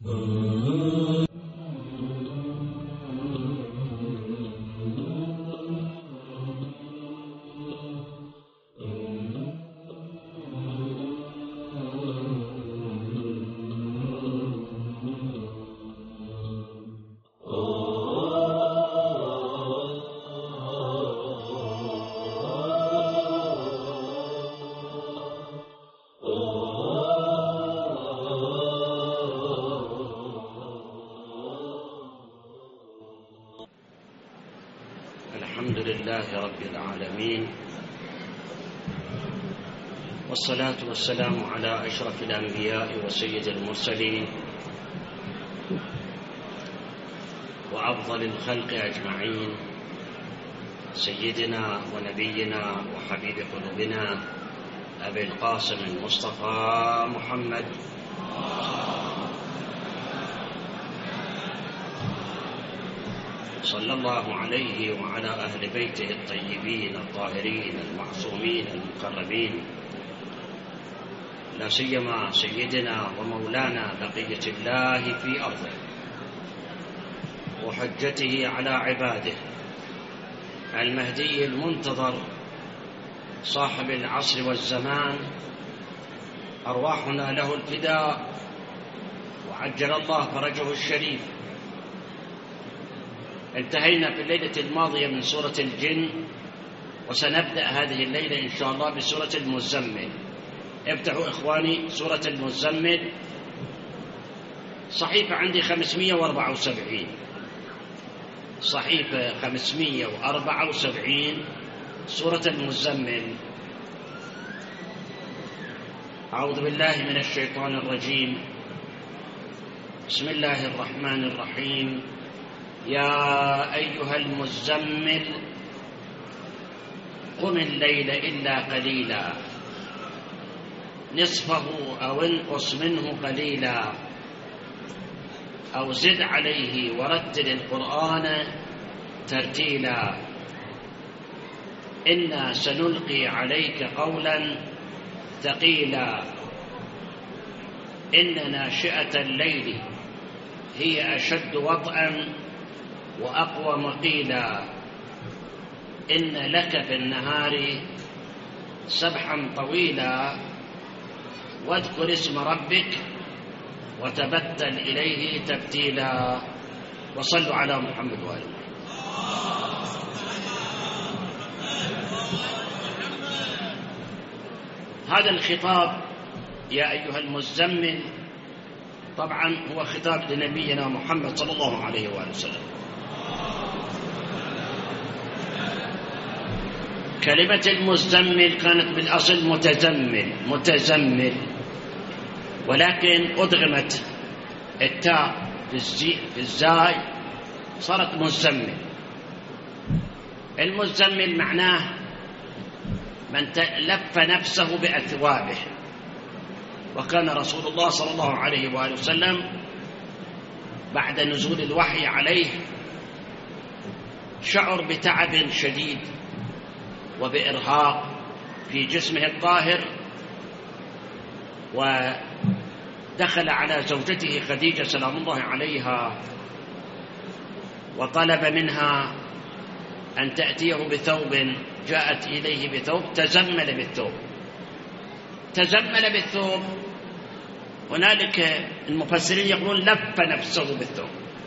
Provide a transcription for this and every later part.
الحمد لله رب العالمين، والصلاة والسلام على أشرف الأنبياء وسيد المرسلين وأفضل الخلق أجمعين، سيدنا ونبينا وحبيب قلوبنا أبي القاسم المصطفى محمد صلى الله عليه وعلى أهل بيته الطيبين الطاهرين المعصومين المقربين، لا سيما سيدنا ومولانا بقية الله في أرضه وحجته على عباده، المهدي المنتظر صاحب العصر والزمان، أرواحنا له الفداء وعجل الله فرجه الشريف. انتهينا في الليلة الماضية من سورة الجن، وسنبدأ هذه الليلة إن شاء الله بسورة المزمل. افتحوا إخواني سورة المزمل، صحيفة عندي 574، صحيفة 574 سورة المزمل. أعوذ بالله من الشيطان الرجيم، بسم الله الرحمن الرحيم. يا أيها المزمل قم الليل إلا قليلا نصفه أو انقص منه قليلا أو زد عليه ورتل القرآن ترتيلا إنا سنلقي عليك قولا ثقيلا إن ناشئة الليل هي أشد وطئا وأقوم قيلا إن لك في النهار سبحا طويلا واذكر اسم ربك وتبتل إليه تبتيلا. وصلوا على محمد وآله. هذا الخطاب يا أيها المزمل طبعا هو خطاب لنبينا محمد صلى الله عليه وآله وسلم. كلمة المزمل كانت بالأصل متزمل، ولكن أدغمت التاء في الزاي صارت مزمل. المزمل معناه من لف نفسه بأثوابه، وكان رسول الله صلى الله عليه وآله وسلم بعد نزول الوحي عليه شعر بتعب شديد وبإرهاق في جسمه الطاهر، ودخل على زوجته خديجة سلام الله عليها وطلب منها أن تأتيه بثوب. جاءت إليه بثوب، تزمل بالثوب. هنالك المفسرين يقولون لف نفسه بالثوب.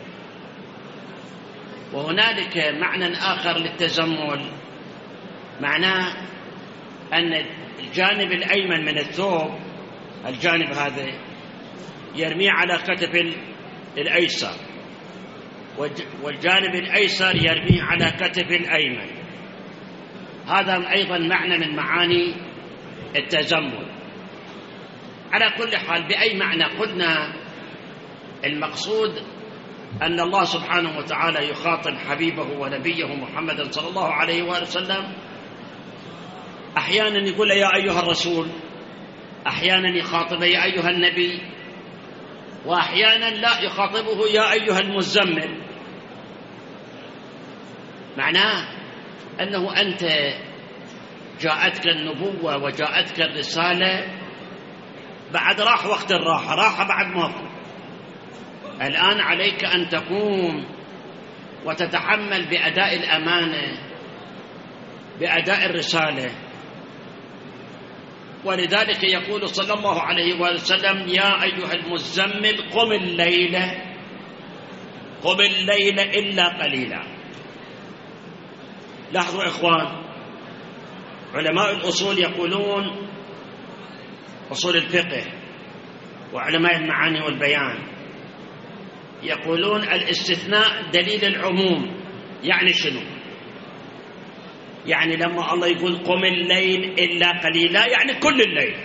وهنالك معنى آخر للتزمل، معناه أن الجانب الأيمن من الثوب، الجانب هذا يرميه على كتف الأيسر، والجانب الأيسر يرميه على كتف الأيمن. هذا أيضا معنى من معاني التزمل. على كل حال بأي معنى قلنا، المقصود أن الله سبحانه وتعالى يخاطب حبيبه ونبيه محمد صلى الله عليه وآله وسلم، أحيانا يقول يا أيها الرسول، أحيانا يخاطب يا أيها النبي، وأحيانا لا يخاطبه يا أيها المزمل. معناه أنه أنت جاءتك النبوة وجاءتك الرسالة بعد راح وقت الراحة، راحة بعد ما الآن عليك أن تقوم وتتحمل بأداء الأمانة، بأداء الرسالة. ولذلك يقول صلى الله عليه وسلم: يا أيها المزمل قم الليل إلا قليلا. لاحظوا إخوان، علماء الأصول يقولون، أصول الفقه وعلماء المعاني والبيان، يقولون الاستثناء دليل العموم. يعني شنو؟ يعني لما الله يقول قم الليل إلا قليلا يعني كل الليل.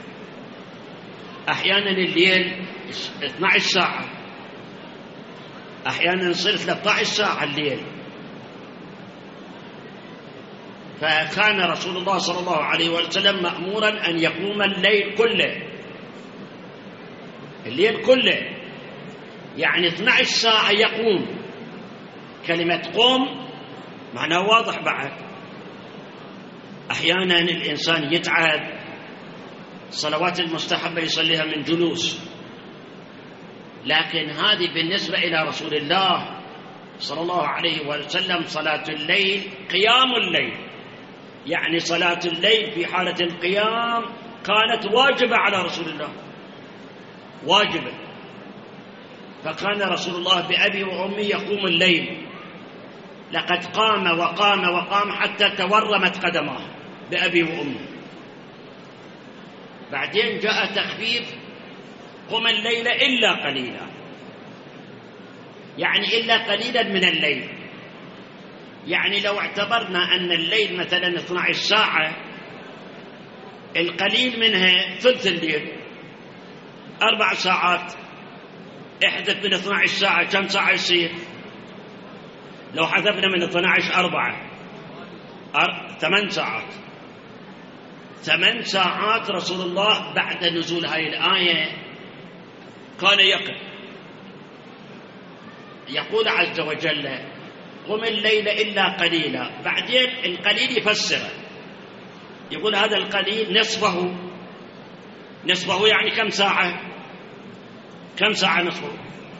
أحيانا الليل 12 ساعة، أحيانا يصير 13 ساعة الليل. فكان رسول الله صلى الله عليه وسلم مأمورا أن يقوم الليل كله، الليل كله، يعني 12 ساعة يقوم. كلمة قم معناه واضح بعد. أحيانا الإنسان يتعب، الصلوات المستحبة يصليها من جلوس، لكن هذه بالنسبة إلى رسول الله صلى الله عليه وسلم صلاة الليل قيام الليل، يعني صلاة الليل في حالة القيام كانت واجبة على رسول الله، واجبة. فكان رسول الله بأبي وأمي يقوم الليل، لقد قام وقام وقام حتى تورمت قدماه بأبي وأمي. بعدين جاء تخفيف: قم الليل إلا قليلا، يعني إلا قليلا من الليل. يعني لو اعتبرنا أن الليل مثلا 12 ساعة، القليل منها ثلث الليل 4 ساعات، احذف من 12 ساعة كم ساعة يصير؟ لو حذفنا من 12 4 8 ساعات. 8 ساعات رسول الله بعد نزول هاي الآية كان يقف. يقول عز وجل: قم الليل إلا قليلا. بعدين القليل يفسره، يقول هذا القليل نصفه يعني كم ساعة؟ كم ساعة نصفه؟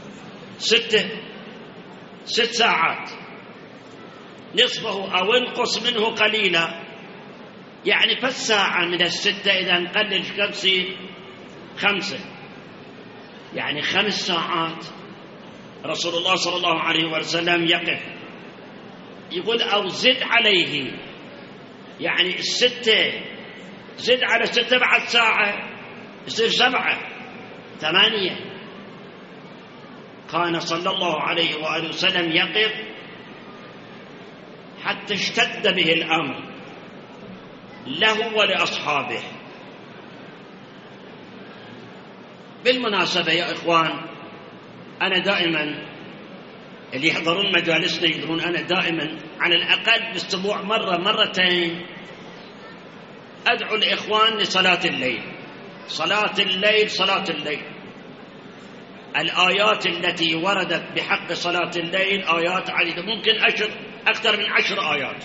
6 ساعات. نصفه أو انقص منه قليلا، يعني فالساعة من 6 إذا نقلل كم تصير؟ 5، يعني 5 ساعات رسول الله صلى الله عليه وسلم يقف. يقول أو زد عليه، يعني 6 زد على 6 بعد ساعة يصير 7 8. كان صلى الله عليه وآله وسلم يقف حتى اشتد به الأمر له ولأصحابه. بالمناسبة يا إخوان، أنا دائما اللي يحضرون مجالسنا يدرون أنا دائما على الأقل بالأسبوع مرة مرتين أدعو الإخوان لصلاة الليل. صلاة الليل صلاة الليل. الآيات التي وردت بحق صلاة الليل آيات عديدة، ممكن أكثر من 10 آيات،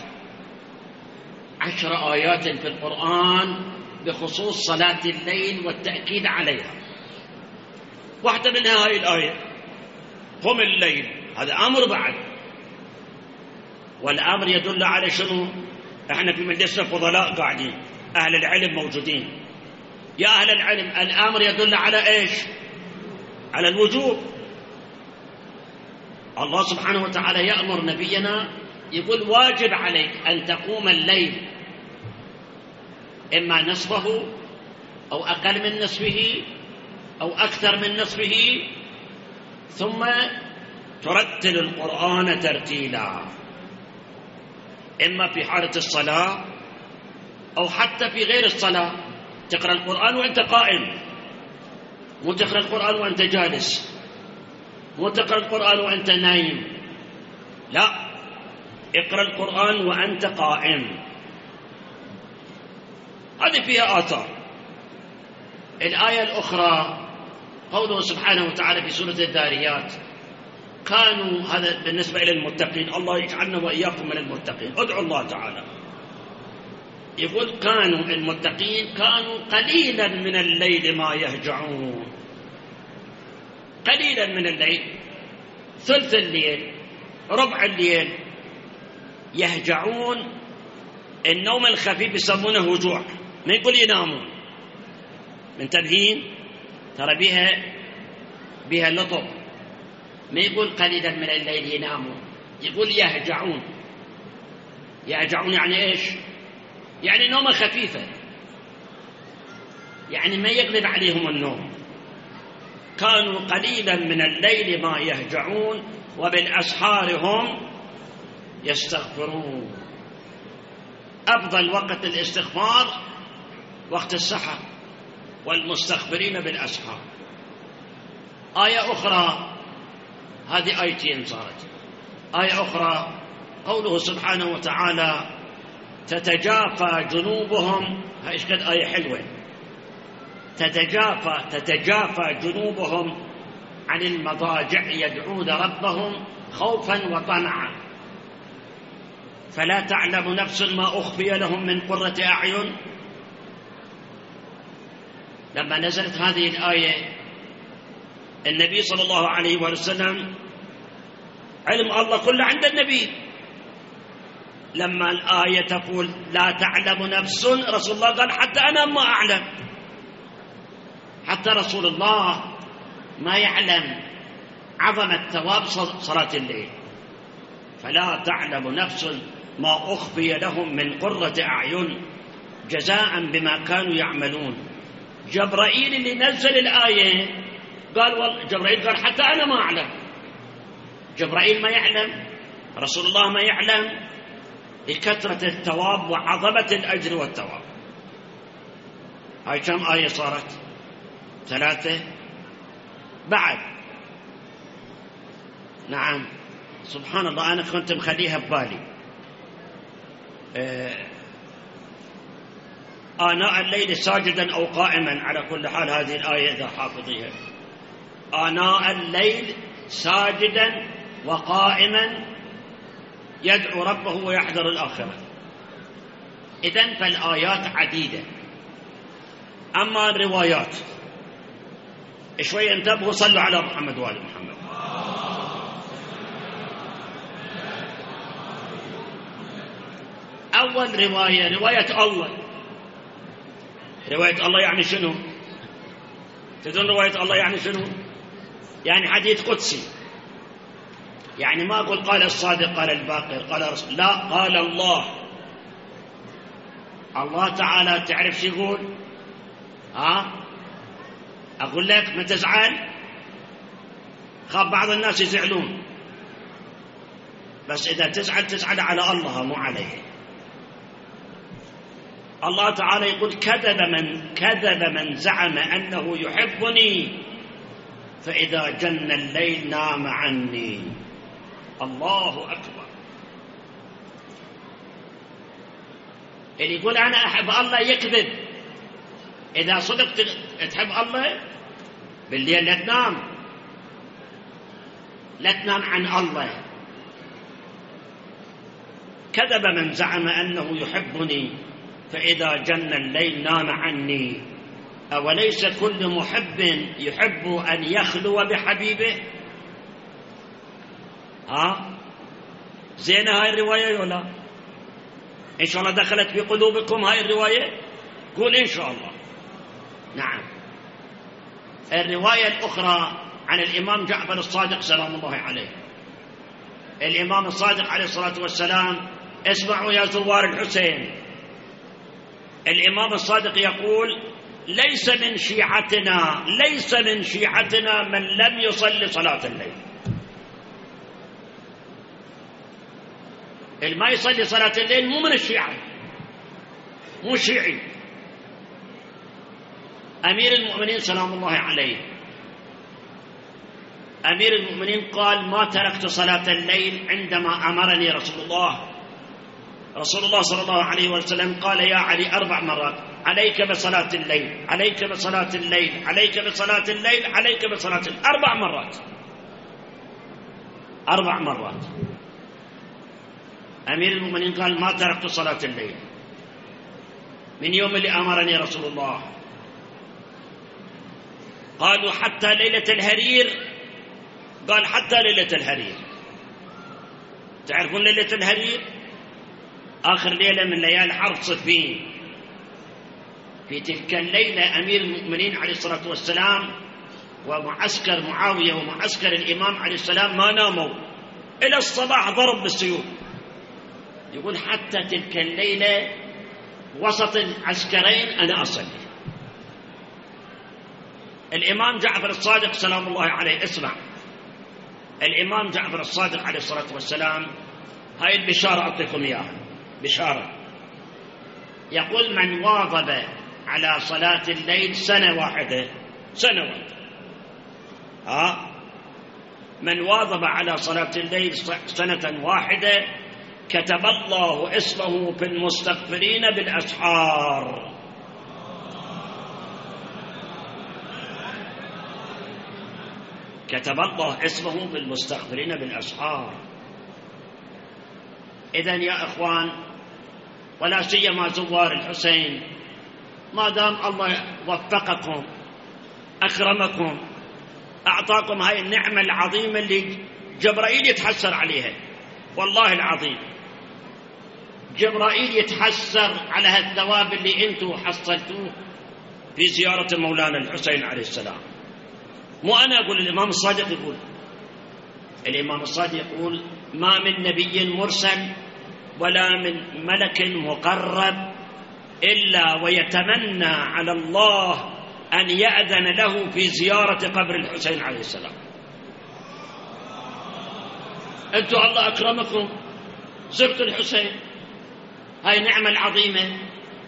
10 آيات في القرآن بخصوص صلاة الليل والتأكيد عليها. واحدة منها هاي الآية: قم الليل. هذا أمر بعد، والأمر يدل على شنو؟ احنا في مجلسنا فضلاء قاعدين، أهل العلم موجودين. يا أهل العلم، الأمر يدل على إيش؟ على الوجوب. الله سبحانه وتعالى يأمر نبينا، يقول واجب عليك أن تقوم الليل، إما نصفه أو أقل من نصفه أو أكثر من نصفه، ثم ترتل القرآن ترتيلا، إما في حالة الصلاة أو حتى في غير الصلاة. تقرأ القرآن وأنت قائم، مو تقرأ القرآن وأنت جالس، مو تقرأ القرآن وأنت نايم، لا، اقرأ القرآن وأنت قائم. هذه فيها آثار. الآية الأخرى قوله سبحانه وتعالى في سورة الذاريات: كانوا، هذا بالنسبة إلى المتقين، الله يجعلنا وإياكم من المتقين، ادعوا الله تعالى. يقول كانوا المتقين كانوا قليلا من الليل ما يهجعون. قليلا من الليل، ثلث الليل، ربع الليل، يهجعون. النوم الخفيف يسمونه هجوع، ما يقول ينامون، منتبهين؟ ترى بها لطف، ما يقول قليلا من الليل ينامون، يقول يهجعون. يهجعون يعني إيش؟ يعني نومة خفيفة، يعني ما يغلب عليهم النوم. كانوا قليلا من الليل ما يهجعون وبالأسحار هم يستغفرون. أفضل وقت الاستغفار وقت السحر، والمستغفرين بالأسحار. آية أخرى، هذه آيتين صارت. آية أخرى قوله سبحانه وتعالى تتجافى جنوبهم، هاي قد آية حلوة. تتجافى جنوبهم عن المضاجع يدعون ربهم خوفا وطمعا فلا تعلم نفس ما أخفي لهم من قرة أعين. لما نزلت هذه الآية النبي صلى الله عليه وسلم علم الله كله عند النبي. لما الآية تقول لا تعلم نفس، رسول الله قال حتى أنا ما أعلم، حتى رسول الله ما يعلم عظمة ثواب صلاة الليل. فلا تعلم نفس ما أخفي لهم من قرة أعين جزاء بما كانوا يعملون. جبرائيل اللي نزل الآية قال جبرائيل قال حتى أنا ما أعلم. جبرائيل ما يعلم، رسول الله ما يعلم، لكثرة الثواب وعظمة الأجر والثواب. هاي كم آية صارت؟ 3 بعد. نعم سبحان الله، أنا كنت مخليها ببالي. آناء الليل ساجدا أو قائما، على كل حال هذه الآية إذا حافظيها. آناء الليل ساجدا وقائما يدعو ربه ويحذر الآخرة. إذن فالآيات عديدة. أما الروايات شوية انتبهوا، صلوا على محمد وآل محمد. أول رواية الله. رواية الله يعني شنو؟ تدون رواية الله يعني شنو؟ يعني حديث قدسي. يعني ما أقول قال الصادق قال الباقر قال رسول، لا، قال الله. الله تعالى تعرف شو يقول؟ أقول لك ما تزعل، خاف بعض الناس يزعلون، بس إذا تزعل على الله مو عليه. الله تعالى يقول كذب من زعم أنه يحبني فإذا جن الليل نام عني. الله أكبر. اللي يقول أنا أحب الله يكذب. إذا صدقت تحب الله بالليل لا تنام عن الله. كذب من زعم أنه يحبني فإذا جن الليل نام عني. أوليس كل محب يحب أن يخلو بحبيبه؟ زينة هاي الرواية ولا؟ إن شاء الله دخلت في قلوبكم هاي الرواية؟ قول إن شاء الله. نعم. الرواية الأخرى عن الإمام جعفر الصادق سلام الله عليه. الإمام الصادق عليه الصلاة والسلام، اسمعوا يا زوار الحسين، الإمام الصادق يقول ليس من شيعتنا من لم يصلي صلاة الليل. ما يصلي صلاة الليل مو من الشيعة، مو شيعي. أمير المؤمنين سلام الله عليه، أمير المؤمنين قال ما تركت صلاة الليل عندما أمرني رسول الله صلى الله عليه وسلم قال يا علي 4 مرات عليك بصلاة الليل، عليك بصلاة الليل، عليك بصلاة الليل، عليك بصلاة الليل. 4 مرات، 4 مرات. أمير المؤمنين قال ما تركت صلاة الليل من يوم اللي أمرني رسول الله. قالوا حتى ليلة الهرير قال حتى ليلة الهرير. تعرفون ليلة الهرير؟ آخر ليلة من ليالي حرب صفين. في تلك الليلة أمير المؤمنين عليه الصلاة والسلام ومعسكر معاوية ومعسكر الإمام عليه السلام ما ناموا إلى الصباح، ضرب بالسيوف. يقول حتى تلك الليلة وسط العسكرين أنا أصلي. الإمام جعفر الصادق سلام الله عليه، اسمع، الإمام جعفر الصادق عليه الصلاة والسلام، هاي البشارة أعطيكم إياها، بشارة. يقول من واظب على صلاة الليل سنة واحدة، من واظب على صلاة الليل سنة واحدة كتب الله اسمه في المستغفرين بالأسحار. كتب الله اسمه في المستغفرين بالأسحار. إذن يا إخوان، ولا سيما زوار الحسين، ما دام الله وفقكم أكرمكم أعطاكم هاي النعمة العظيمة اللي جبرائيل يتحسر عليها، والله العظيم جبرائيل يتحسر على هالثواب اللي انتم حصلتوه في زيارة مولانا الحسين عليه السلام. مو أنا أقول، الإمام الصادق يقول، الإمام الصادق يقول ما من نبي مرسل ولا من ملك مقرب إلا ويتمنى على الله أن يأذن له في زيارة قبر الحسين عليه السلام. أنتم الله أكرمكم زرتوا الحسين، هاي النعمة العظيمة.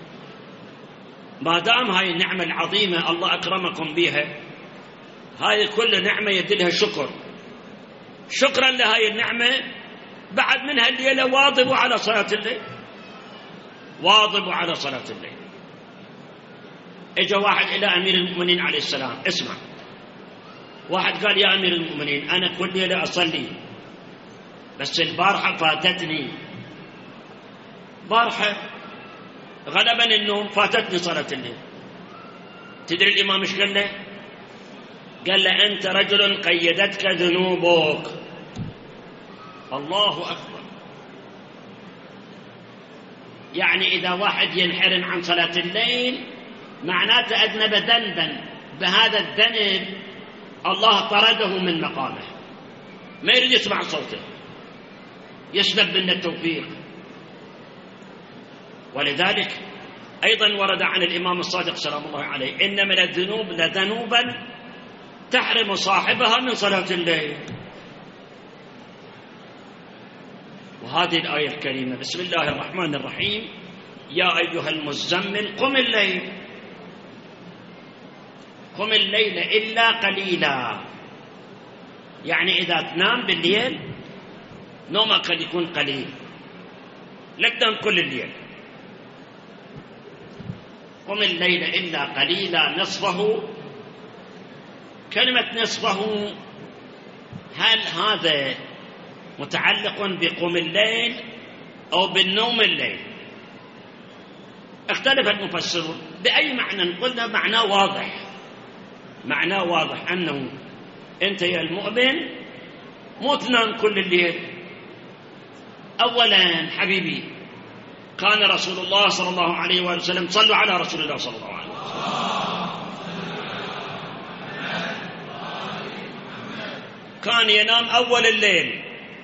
ما دام هاي النعمة العظيمة الله أكرمكم بها، هاي كل نعمة يدلها شكر. شكرا لهاي النعمة بعد منها الليلة واظبوا على صلاة الليل، واظبوا على صلاة الليل. اجا واحد إلى أمير المؤمنين عليه السلام، اسمع، واحد قال يا أمير المؤمنين أنا كل ليلة أصلي، بس البارحة فاتتني، بارحة غلبني النوم فاتتني صلاة الليل. تدري الإمام ايش قال له؟ قال له أنت رجل قيدتك ذنوبك. الله أكبر. يعني إذا واحد ينحرم عن صلاة الليل معناته أذنب ذنبا، بهذا الذنب الله طرده من مقامه، ما يريد يسمع صوته، يسلب منا التوفيق. ولذلك أيضا ورد عن الإمام الصادق سلام الله عليه إن من الذنوب لذنوبا تحرم صاحبها من صلاة الليل. وهذه الآية الكريمة بسم الله الرحمن الرحيم يا أيها المزمل قم الليل، قم الليل إلا قليلا. يعني إذا تنام بالليل نومك يكون قليل، لا تنام كل الليل. قم الليل إلا قليلا نصفه. كلمة نصفه هل هذا متعلق بقم الليل أو بالنوم الليل؟ اختلف المفسرون بأي معنى. قلنا معناه واضح، معناه واضح أنه أنت يا المؤمن مو تنام كل الليل. أولا حبيبي كان رسول الله صلى الله عليه وسلم، صلوا على رسول الله صلى الله عليه وسلم، كان ينام أول الليل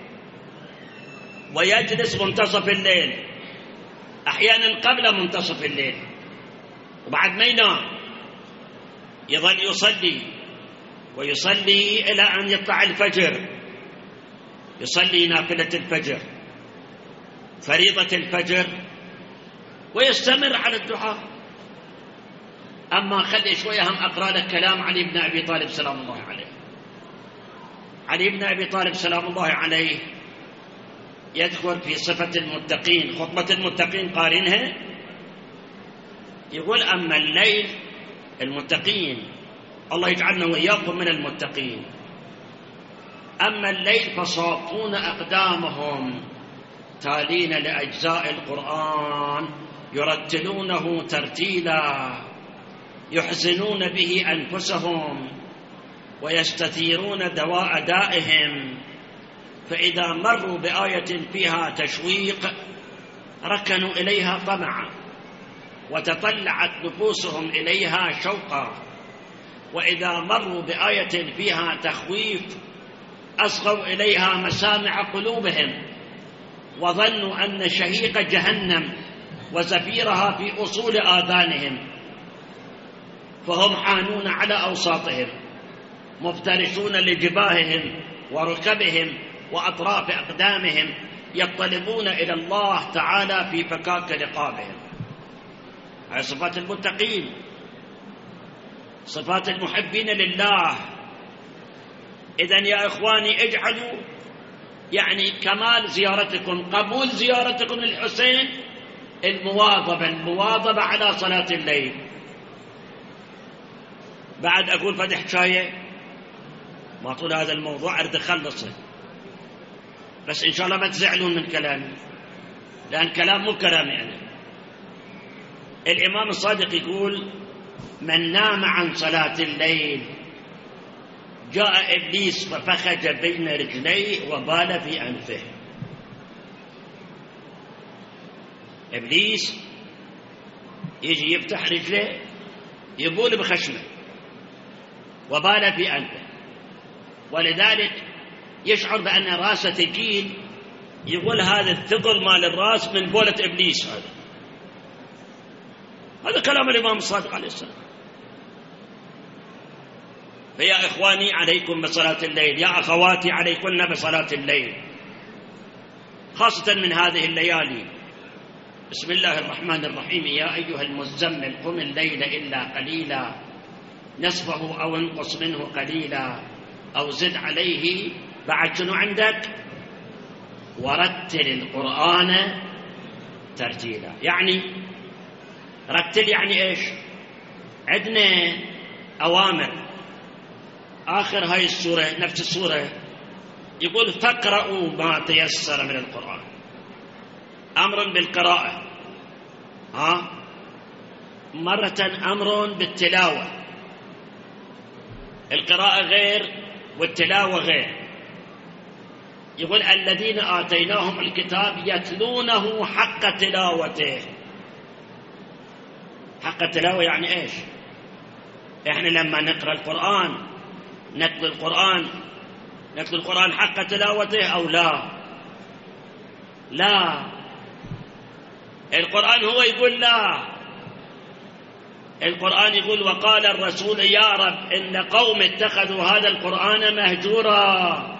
ويجلس منتصف الليل، أحيانا قبل منتصف الليل، وبعد ما ينام يظل يصلي ويصلي إلى أن يطلع الفجر، يصلي نافلة الفجر فريضة الفجر ويستمر على الدعاء. أما خلي شوية هم أقرأ لك كلام علي بن أبي طالب سلام الله عليه. علي بن أبي طالب سلام الله عليه يذكر في صفة المتقين، خطبة المتقين قارنها، يقول أما الليل المتقين، الله يجعلنا وإياكم من المتقين، أما الليل فصافون أقدامهم تالين لأجزاء القرآن يرتلونه ترتيلا يحزنون به أنفسهم ويستثيرون دواء دائهم، فإذا مروا بآية فيها تشويق ركنوا إليها طمعا، وتطلعت نفوسهم إليها شوقا، وإذا مروا بآية فيها تخويف أصغوا إليها مسامع قلوبهم، وظنوا أن شهيق جهنم وزفيرها في أصول آذانهم، فهم حانون على أوساطهم مفترشون لجباههم وركبهم وأطراف أقدامهم، يطلبون إلى الله تعالى في فكاك رقابهم. هذه صفات المتقين، صفات المحبين لله. إذن يا إخواني اجعلوا يعني كمال زيارتكم، قبول زيارتكم للحسين المواظبة على صلاة الليل. بعد أقول فد حكاية، ما طول هذا الموضوع أريد أخلصه، بس إن شاء الله ما تزعلون من كلامي، لأن كلام مو كلامي أنا. الإمام الصادق يقول: من نام عن صلاة الليل جاء إبليس ففخج بين رجليه وبال في أنفه. إبليس يجي يفتح رجله يبول بخشمه وبال في أنفه، ولذلك يشعر بأن راسه ثقيل، يقول هذا الثقل مال الراس من بولة إبليس. هذا كلام الإمام الصادق عليه السلام. فيا إخواني عليكم بصلاة الليل، يا أخواتي عليكن بصلاة الليل، خاصة من هذه الليالي. بسم الله الرحمن الرحيم: يا أيها المزمل قم الليل إلا قليلا نصفه أو انقص منه قليلا أو زد عليه. بعد شنو عندك؟ ورتل القرآن ترتيلا. يعني رتل يعني إيش؟ عندنا أوامر. آخر هاي السورة نفس السورة يقول: فاقرأوا ما تيسر من القرآن، أمر بالقراءة، مرة أمر بالتلاوة. القراءة غير والتلاوة غير. يقول: الذين آتيناهم الكتاب يتلونه حق تلاوته. حق التلاوة يعني إيش؟ إحنا لما نقرأ القرآن نتلو القرآن حق تلاوته أو لا؟ لا، القرآن هو يقول لا. القرآن يقول: وقال الرسول يا رب إن قوم اتخذوا هذا القرآن مهجورا.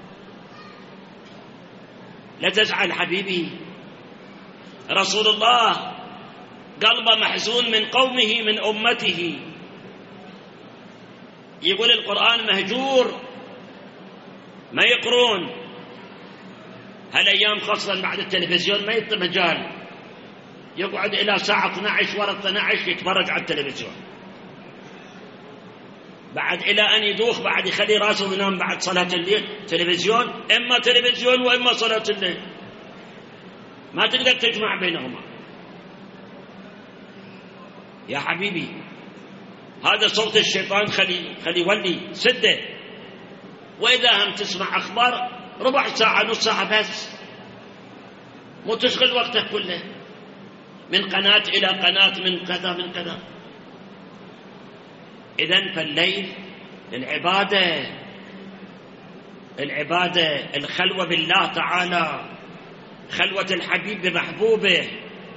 لا تزعل حبيبي، رسول الله قلبه محزون من قومه من أمته، يقول القرآن مهجور، ما يقرون. هالأيام خاصة بعد التلفزيون ما يطلب مجال، يقعد إلى ساعة 12 ورا 12 يتفرج على التلفزيون، بعد إلى أن يدوخ، بعد يخلي راسه ينام بعد صلاة الليل. تلفزيون، إما تلفزيون وإما صلاة الليل، ما تقدر تجمع بينهما. يا حبيبي هذا صوت الشيطان، خلي يولي سده. وإذا هم تسمع أخبار ربع ساعة نص ساعة بس، مو تشغل وقتك كله من قناة إلى قناة، من كذا من كذا. إذن فالليل العبادة، الخلوة بالله تعالى، خلوة الحبيب بمحبوبه.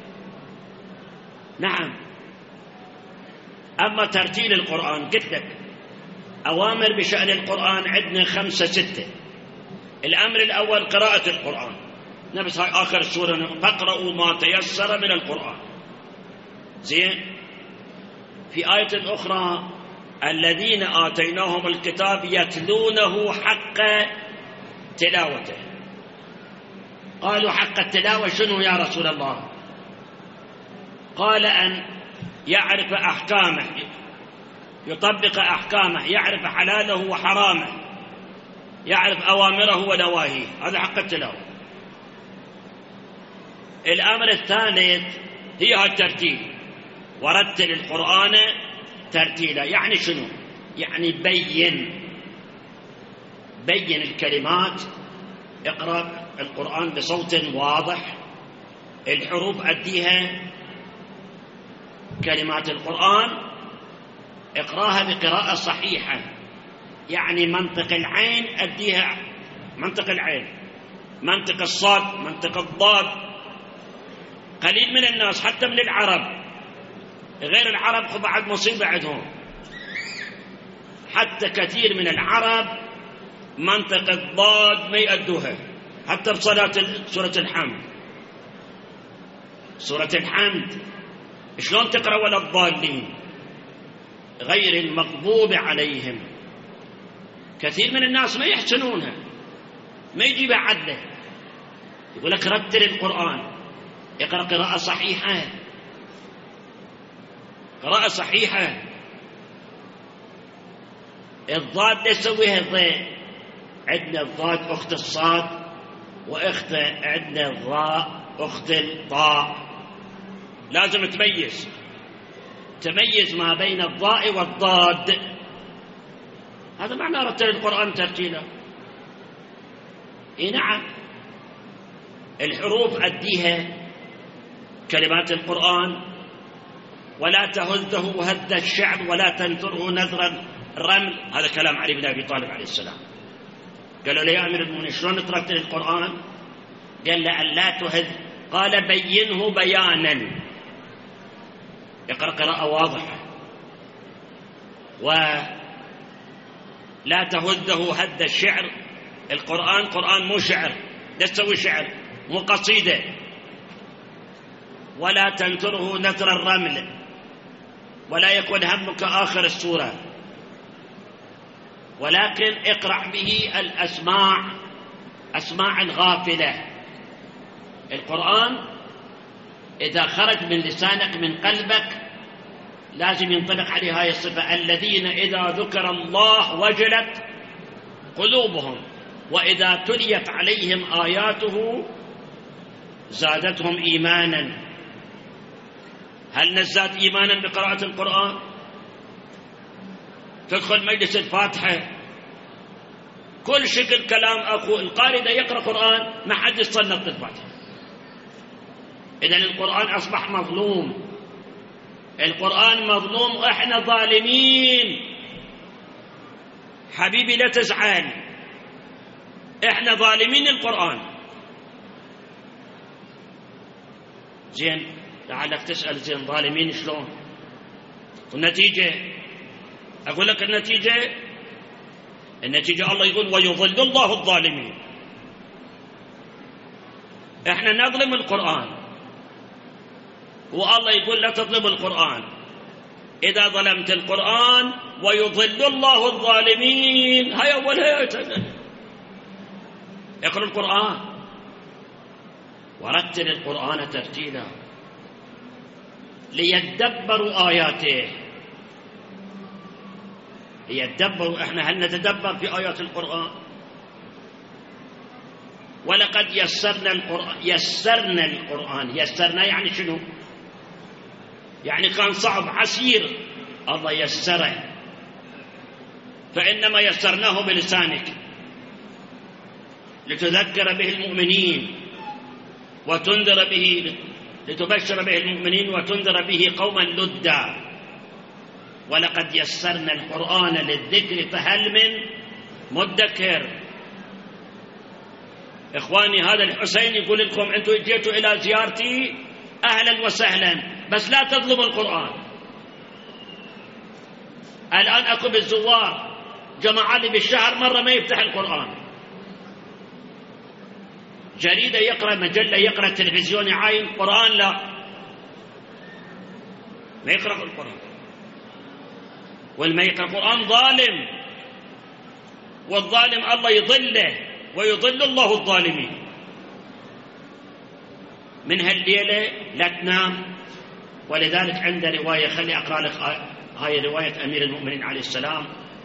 نعم. أما ترتيل القرآن قلت لك أوامر بشأن القرآن عندنا 5 6. الأمر الأول قراءة القرآن، نفس هاي آخر السورة: فاقرأوا ما تيسر من القرآن. زين. في آية أخرى: الذين آتيناهم الكتاب يتلونه حق تلاوته. قالوا حق التلاوة شنو يا رسول الله؟ قال: أن يعرف أحكامه، يطبق أحكامه، يعرف حلاله وحرامه، يعرف أوامره ونواهيه. هذا حق التلاوة. الأمر الثالث هي الترتيل: ورتل القرآن ترتيلا. يعني شنو؟ يعني بين الكلمات، اقرأ القرآن بصوت واضح، الحروف أديها، كلمات القرآن اقراها بقراءة صحيحة، يعني منطق العين أديها منطق العين، منطق الصاد، منطق الضاد. قليل من الناس حتى من العرب، غير العرب خو بعد مصيبة عندهم، حتى كثير من العرب منطق الضاد ما يأدوها، حتى بصلاة سورة الحمد. سورة الحمد شلون تقرأ ولا الضالين غير المغضوب عليهم؟ كثير من الناس ما يحسنونها، ما يجيبها عدله، يقول لك رتل القرآن، اقرأ قراءة صحيحة، قراءة صحيحة. الضاد لا يسويها ضاء، عندنا الضاد أخت الصاد، وأخت عندنا الضاء أخت الطاء، لازم تميز ما بين الضاء والضاد. هذا معنى رتل القرآن ترتيلا. نعم، الحروف أديها كلمات القرآن، ولا تهزه هد الشعر ولا تنثره نذر الرمل. هذا كلام علي بن أبي طالب عليه السلام. قالوا له يا أمير المؤمنين شلون ترتل القرآن؟ قال له أن لا تهز، قال بينه بيانا، اقرأ قراءة واضحة، ولا تهزه هد الشعر. القرآن قرآن مو شعر، لا تسوي شعر، مو قصيدة. ولا تنثره نثر الرمل، ولا يكون همك آخر السورة، ولكن اقرأ به أسماع غافلة. القرآن إذا خرج من لسانك من قلبك لازم ينطلق عليه هاي الصفة: الذين إذا ذكر الله وجلت قلوبهم وإذا تليت عليهم آياته زادتهم إيمانا. هل نزداد إيمانا بقراءة القرآن؟ تدخل مجلس الفاتحة كل شكل كلام أخو القارئ ده يقرأ قرآن، ما حد يصنط الفاتحة. إذن القرآن أصبح مظلوم، القرآن مظلوم، وإحنا ظالمين. حبيبي لا تزعل، إحنا ظالمين القرآن. زين، لعلك تسأل زين ظالمين شلون؟ والنتيجة أقول لك النتيجة الله يقول ويضل الله الظالمين. إحنا نظلم القرآن، والله يقول لا تظلم القرآن. إذا ظلمت القرآن ويضل الله الظالمين. هاي أولها اقرأ القرآن ورتل القرآن ترتيلا ليدبروا آياته. ليدبروا. احنا هل نتدبر في آيات القرآن؟ ولقد يسرنا القرآن. يسرنا يعني شنو؟ يعني كان صعب عسير، الله يسره، فإنما يسرناه بلسانك لتذكر به المؤمنين وتنذر به، لتبشر به المؤمنين وتنذر به قوما لدا. ولقد يسرنا القرآن للذكر فهل من مدكر. إخواني، هذا الحسين يقول لكم أنتم جئتوا إلى زيارتي أهلا وسهلا، بس لا تظلموا القرآن. الآن أكو بالزوار جماعة اللي بالشهر مرة ما يفتح القرآن، جريدة يقرأ، مجلة يقرأ، تلفزيون يعاين، قرآن لا، ما يقرأ القرآن. والما يقرأ القرآن ظالم، والظالم الله يضله ويضل الله الظالمين. من هالليلة لا تنام. ولذلك عند رواية، خلي أقرأ لك هاي رواية أمير المؤمنين عليه السلام،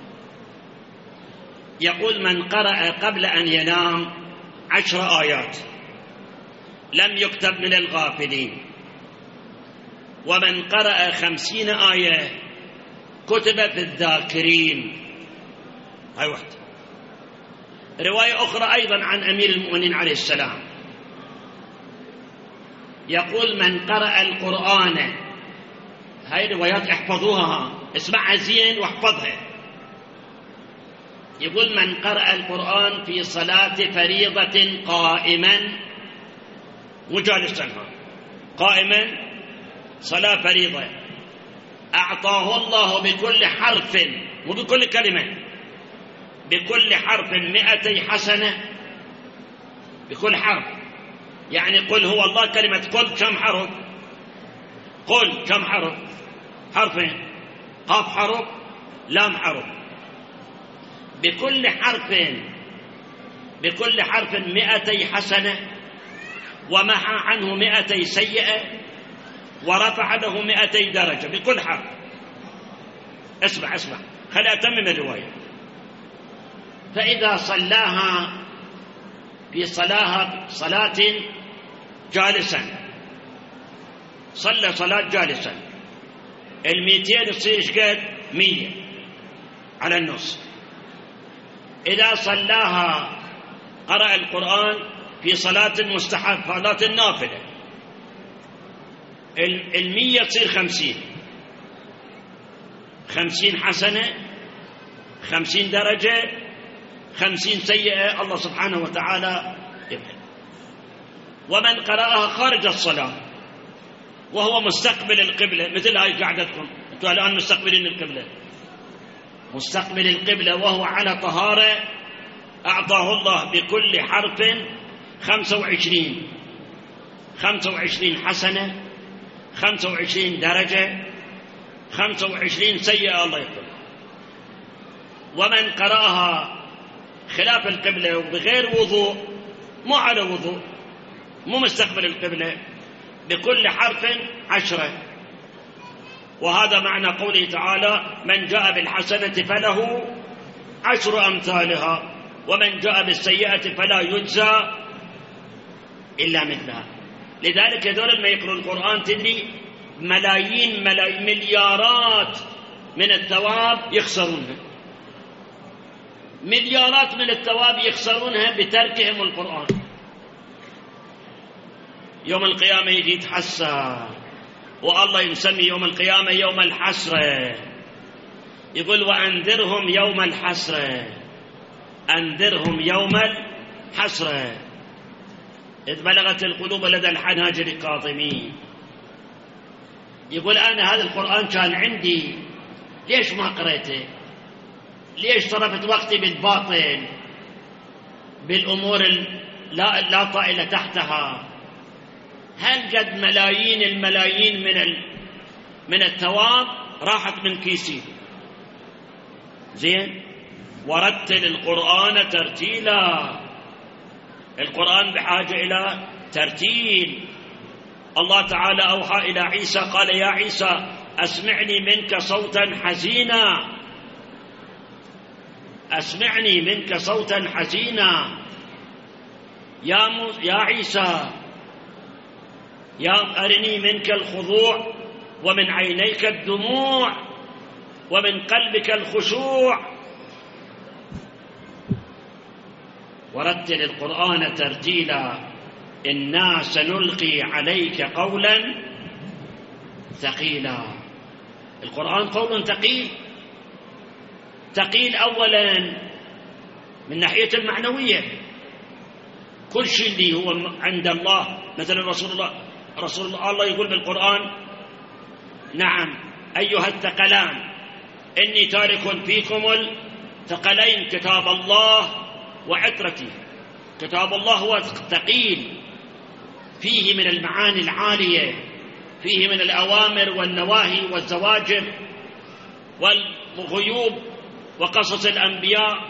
يقول من قرأ قبل أن ينام 10 آيات لم يكتب من الغافلين، ومن قرأ 50 آية كتب في الذاكرين. هاي واحدة. رواية أخرى أيضا عن أمير المؤمنين عليه السلام يقول: من قرأ القرآن، هاي روايات احفظوها، اسمعها زين واحفظها. يقول: من قرأ القرآن في صلاة فريضة قائما، مجالسا، قائما صلاة فريضة، أعطاه الله بكل حرف، مو بكل كلمة، بكل حرف 200 حسنة. بكل حرف، يعني قل هو الله، كلمة قل كم حرف؟ قل كم حرف؟ حرفين، قاف حرف، لام حرف. بكل حرف 200 حسنة، ومحى عنه 200 سيئة، ورفع له 200 درجة. بكل حرف. اسمع خلي أتمم الرواية. فإذا صلاها في صلاة جالسا، صلى صلاة جالسا، 200 يصير ايش قد؟ 100 على النص. إذا صلاها قرأ القرآن في صلاة مستحب، صلاة النافلة، 100 تصير 50 حسنة، 50 درجة، 50 سيئة، الله سبحانه وتعالى يبهد. ومن قرأها خارج الصلاة وهو مستقبل القبلة، مثل هاي قعدتكم أنتم الآن مستقبلين القبلة، مستقبل القبلة وهو على طهارة، أعطاه الله بكل حرف 25 حسنة، 25 درجة، 25 سيئة، الله يقول. ومن قرأها خلاف القبلة وبغير وضوء، مو على وضوء، مو مستقبل القبلة، بكل حرف 10. وهذا معنى قوله تعالى: من جاء بالحسنة فله 10 أمثالها، ومن جاء بالسيئة فلا يجزى إلا مثلها. لذلك هذول ما يقرؤون القرآن تدري ملايين مليارات من الثواب يخسرونها، مليارات من الثواب يخسرونها بتركهم القرآن. يوم القيامة يجي يتحسر، والله يسمي يوم القيامة يوم الحسرة، يقول: وأنذرهم يوم الحسرة، أنذرهم يوم الحسرة، إذ بلغت القلوب لدى الحناجر كاظمين. يقول: أنا هذا القرآن كان عندي، ليش ما قريته؟ ليش صرفت وقتي بالباطل، بالأمور لا طائلة تحتها؟ هل قد ملايين الملايين من الثواب راحت من كيسي. زين. ورتل القرآن ترتيلا، القرآن بحاجة إلى ترتيل. الله تعالى أوحى إلى عيسى قال: يا عيسى أسمعني منك صوتا حزينا، أسمعني منك صوتا حزينا يا عيسى، يا أرني منك الخضوع، ومن عينيك الدموع، ومن قلبك الخشوع. ورتل القرآن ترتيلا، إنا سنلقي عليك قولا ثقيلا. القرآن قول ثقيل، ثقيل أولا من ناحية المعنوية، كل شيء اللي هو عند الله، مثلا رسول الله يقول بالقرآن: نعم أيها الثقلان إني تارك فيكم الثقلين، كتاب الله وعترتي. كتاب الله هو ثقيل، فيه من المعاني العالية، فيه من الأوامر والنواهي والزواجر والغيوب وقصص الأنبياء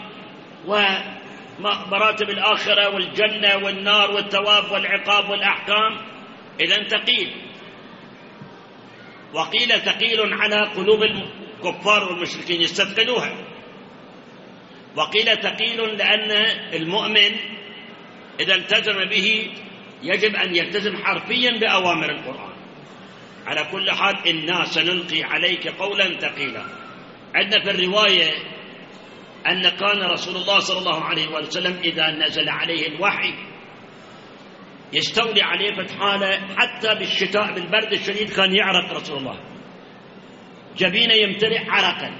ومراتب الآخرة والجنة والنار والثواب والعقاب والأحكام. إذن ثقيل. وقيل ثقيل على قلوب الكفار والمشركين يستثقلوها، وقيل ثقيل لأن المؤمن إذا التزم به يجب أن يلتزم حرفيا بأوامر القرآن. على كل حال إنا سنلقي عليك قولا ثقيلا. عندنا في الرواية أن كان رسول الله صلى الله عليه وسلم إذا نزل عليه الوحي يستولي عليه فتحالة، حتى بالشتاء بالبرد الشديد كان يعرق رسول الله، جبينه يمتلئ عرقا،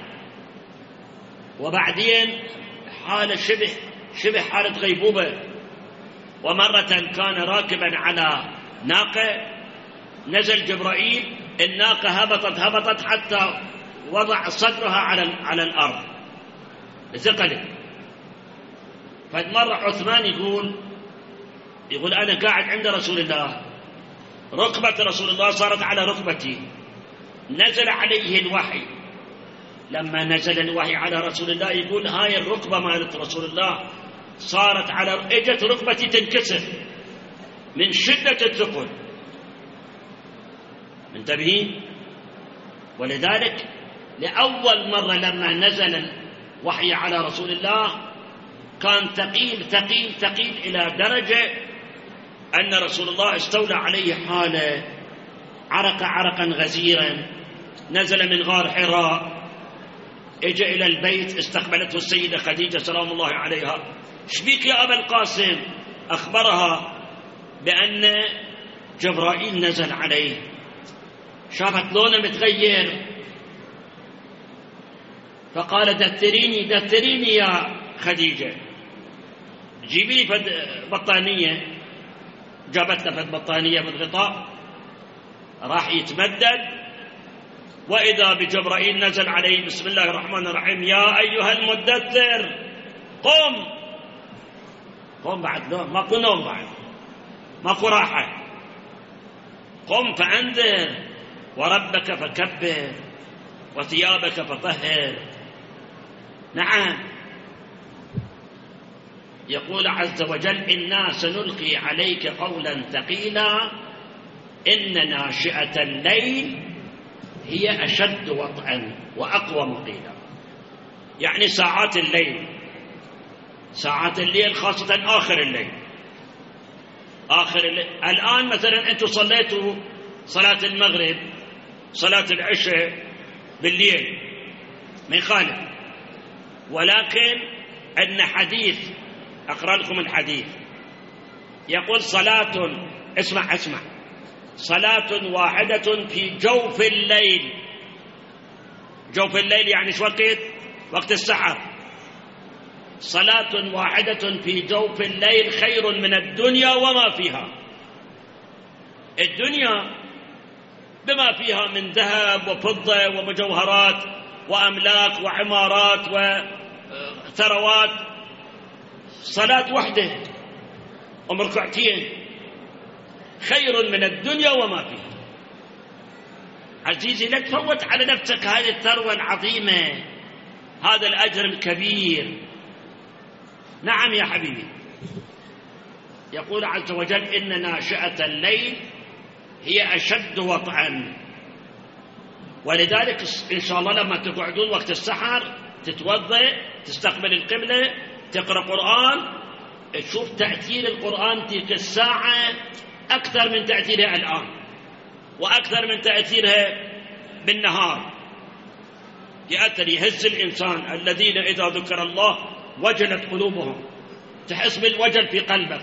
وبعدين حالة شبه حالة غيبوبة. ومرة كان راكبا على ناقة، نزل جبرائيل، الناقة هبطت حتى وضع صدرها على الأرض ثقلت. فمر عثمان يقول أنا قاعد عند رسول الله، ركبة رسول الله صارت على ركبتي، نزل عليه الوحي. لما نزل الوحي على رسول الله يقول هاي الركبة مالت رسول الله صارت اجت ركبتي تنكسر من شدة الثقل. منتبهين؟ ولذلك لأول مرة لما نزل الوحي على رسول الله كان ثقيل ثقيل ثقيل إلى درجة أن رسول الله استولى عليه حالة، عرق عرقا غزيرا، نزل من غار حراء، اجى إلى البيت، استقبلته السيدة خديجة سلام الله عليها، شبيك يا أبا القاسم؟ أخبرها بأن جبرائيل نزل عليه، شافت لونه متغير، فقال دثريني يا خديجة، جيبي لي بطانية. جابت له بطانية بالغطاء، راح يتمدد، وإذا بجبرائيل نزل عليه بسم الله الرحمن الرحيم يا أيها المدثر قم بعد ماكو نوم، بعد ماكو راحة، قم فأنذر وربك فكبر وثيابك فطهر. نعم، يقول عز وجل إنا سنلقي عليك قولا ثقيلا إن ناشئة الليل هي أشد وطئا وأقوم قيلا. يعني ساعات الليل خاصة آخر الليل. الآن مثلا أنتم صليتوا صلاة المغرب، صلاة العشاء بالليل ما يخالف، ولكن عندنا حديث أقرأ لكم الحديث، يقول اسمع صلاة واحدة في جوف الليل. جوف الليل يعني شو وقت السحر. صلاة واحدة في جوف الليل خير من الدنيا وما فيها. الدنيا بما فيها من ذهب وفضة ومجوهرات وأملاك وعمارات وثروات، صلاة واحدة أم ركعتين خير من الدنيا وما فيها. عزيزي لا تفوت على نفسك هذه الثروة العظيمة، هذا الأجر الكبير. نعم يا حبيبي، يقول عز وجل إن ناشئة الليل هي أشد وطئا. ولذلك إن شاء الله لما تقعدون وقت السحر تتوضأ، تستقبل القبلة، تقرأ قرآن، تشوف تأثير القرآن تلك الساعة أكثر من تأثيرها الآن، وأكثر من تأثيرها بالنهار. يهز الإنسان الذين إذا ذكر الله وجلت قلوبهم، تحس بالوجل في قلبك.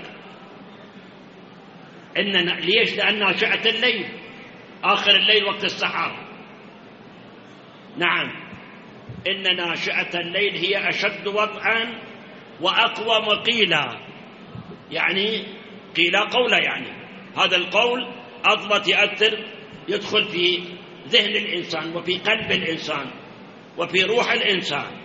ليش؟ لأن ناشئة الليل آخر الليل وقت السحر. نعم، إن ناشئة الليل هي أشد وطئا وأقوم قيلا. يعني قيلا قولا، يعني هذا القول أضبط يأثر، يدخل في ذهن الإنسان وفي قلب الإنسان وفي روح الإنسان.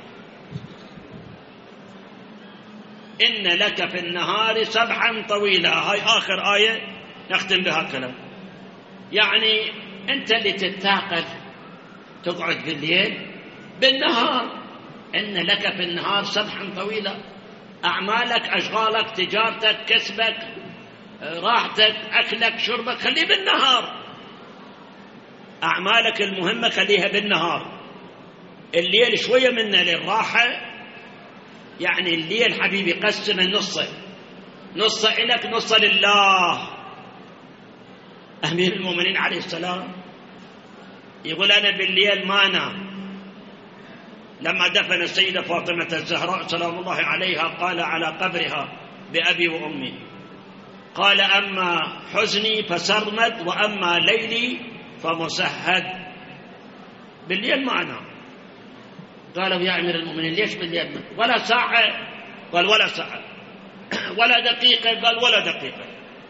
إن لك في النهار سبحا طويلا، هاي آخر آية نختم بها كلام. يعني أنت اللي تتاقل تقعد بالليل بالنهار، إن لك في النهار سبحا طويلا. أعمالك، أشغالك، تجارتك، كسبك، راحتك، أكلك، شربك خليه بالنهار. أعمالك المهمة خليها بالنهار. الليل شوية منه للراحة. يعني الليل حبيبي قسمه نصه إلك نصه لله. أمير المؤمنين عليه السلام يقول أنا بالليل ما أنام لما دفن السيدة فاطمة الزهراء سلام الله عليها قال على قبرها بأبي وأمي، قال أما حزني فسرمد وأما ليلي فمسهد. بالليل ما أنام. قالوا يا أمير المؤمنين ليش بالليل؟ ولا ساعة؟ قال ولا ساعة. ولا دقيقة؟ قال ولا دقيقة.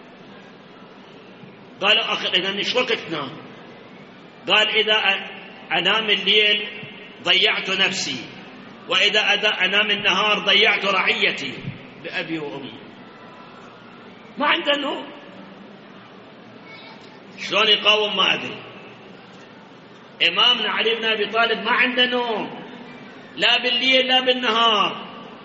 قالوا أخي إذا إيش وقت تنام؟ قال إذا أنام الليل ضيعت نفسي، وإذا أنام النهار ضيعت رعيتي بأبي وأمي. ما عنده نوم. شلون يقاوم ما أدري. إمامنا علي بن أبي طالب ما عنده نوم لا بالليل لا بالنهار.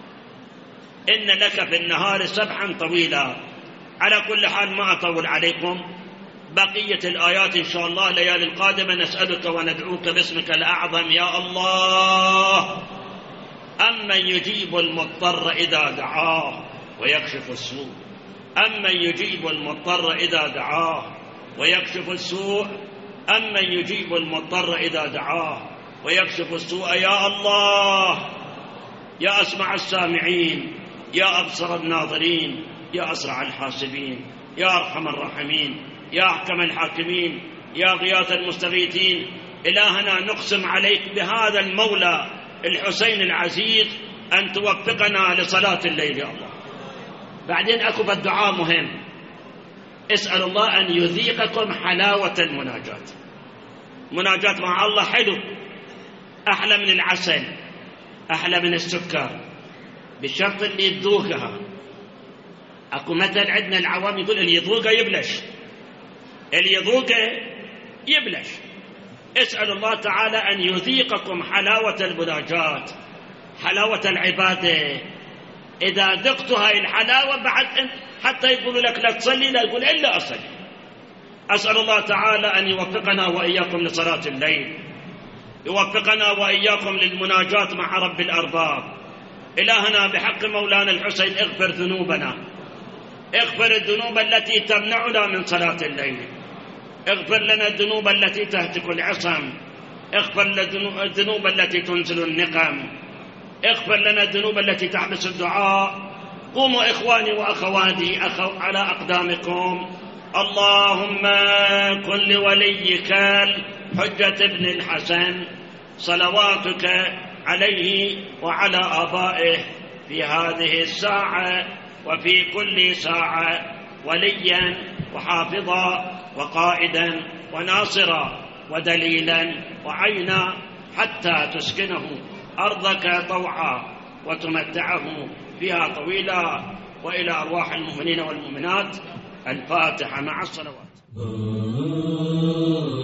إن لك في النهار سبحا طويلا. على كل حال ما أطول عليكم، بقية الآيات إن شاء الله ليالي القادمة نسألك وندعوك باسمك الأعظم يا الله. أمن يجيب المضطر إذا دعاه ويكشف السوء، أمن يجيب المضطر إذا دعاه ويكشف السوء، أمن يجيب المضطر إذا دعاه ويكشف السوء. يا الله يا أسمع السامعين، يا أبصر الناظرين، يا أسرع الحاسبين، يا أرحم الراحمين، يا أحكم الحاكمين، يا غياث المستغيثين. إلهنا نقسم عليك بهذا المولى الحسين العزيز أن توفقنا لصلاة الليل يا الله. بعدين أكو الدعاء مهم. اسأل الله أن يذيقكم حلاوة المناجاة. مناجاة مع الله حلو، أحلى من العسل، أحلى من السكر، بالشرط اللي يذوقها. أكو مثل عندنا العوام يقول اللي يذوقه يبلش، اللي يذوقه يبلش. اسأل الله تعالى أن يذيقكم حلاوة المناجاة، حلاوة العبادة. إذا ذقت هاي الحلاوة بعد حتى يقولوا لك لا تصلي، لا يقول إلا أصلي. أسأل الله تعالى أن يوفقنا وإياكم لصلاة الليل، يوفقنا وإياكم للمناجاة مع رب الأرباب. إلهنا بحق مولانا الحسين اغفر ذنوبنا، اغفر الذنوب التي تمنعنا من صلاة الليل، اغفر لنا الذنوب التي تهتك العصم، اغفر لنا الذنوب التي تنزل النقم، اغفر لنا الذنوب التي تحبس الدعاء. قوموا إخواني وأخواتي على أقدامكم. اللهم كن لوليك الحجة ابن الحسن صلواتك عليه وعلى آبائه في هذه الساعة وفي كل ساعة وليا وحافظا وقائدا وناصرا ودليلا وعينا، حتى تسكنه أرضك طوعا وتمتعه فيها طويلا. وإلى أرواح المؤمنين والمؤمنات الفاتحة مع الصلوات.